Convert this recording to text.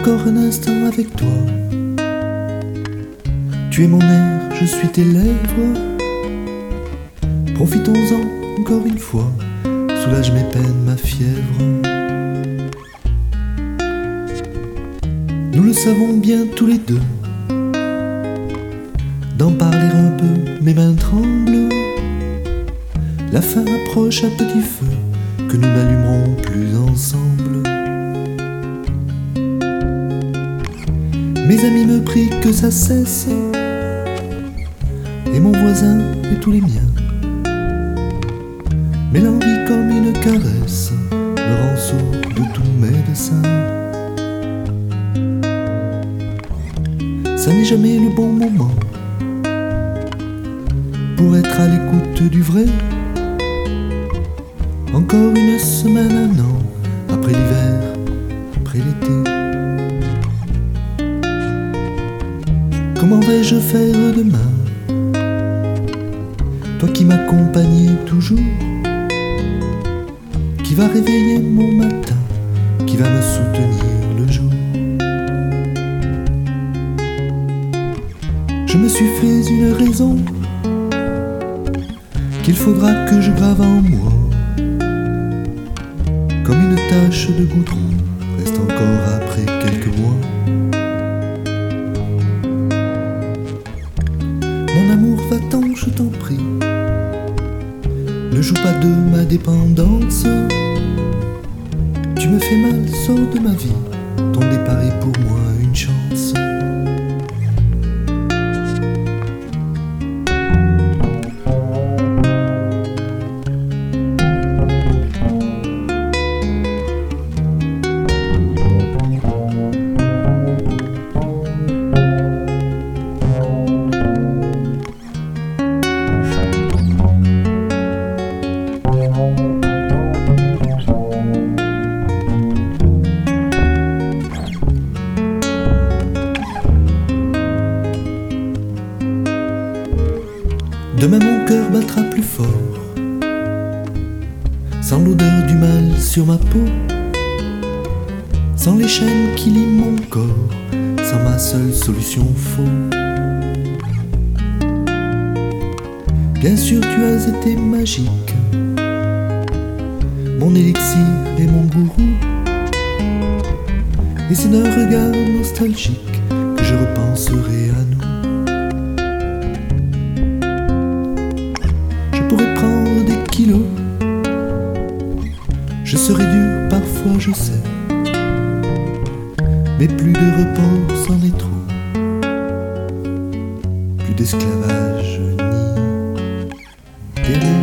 encore un instant avec toi. Tu es mon air, je suis tes lèvres. Profitons-en encore une fois, soulage mes peines, ma fièvre. Nous le savons bien tous les deux, d'en parler un peu, mes mains tremblent. La fin approche à petit feu, que nous n'allumerons plus ensemble. Mes amis me prient que ça cesse, et mon voisin et tous les miens. Mais l'envie comme une caresse me rend sourd de tous mes desseins. Ça n'est jamais le bon moment pour être à l'écoute du vrai. Encore une semaine, un an, après l'hiver, après l'été. Comment vais-je faire demain, toi qui m'accompagnais toujours, qui va réveiller mon matin, qui va me soutenir le jour. Je me suis fait une raison qu'il faudra que je grave en moi, comme une tache de goudron, reste encore après quelques mois. Mon amour, va-t'en, je t'en prie, ne joue pas de ma dépendance. Tu me fais mal, sors de ma vie, ton départ est pour moi une chance. Demain mon cœur battra plus fort, sans l'odeur du mal sur ma peau, sans les chaînes qui liment mon corps, sans ma seule solution faux. Bien sûr tu as été magique, mon élixir et mon gourou, et c'est d'un regard nostalgique que je repenserai à nous. Je pourrais prendre des kilos, je serai dur parfois je sais, mais plus de repos c'en est trop, plus d'esclavage ni délai.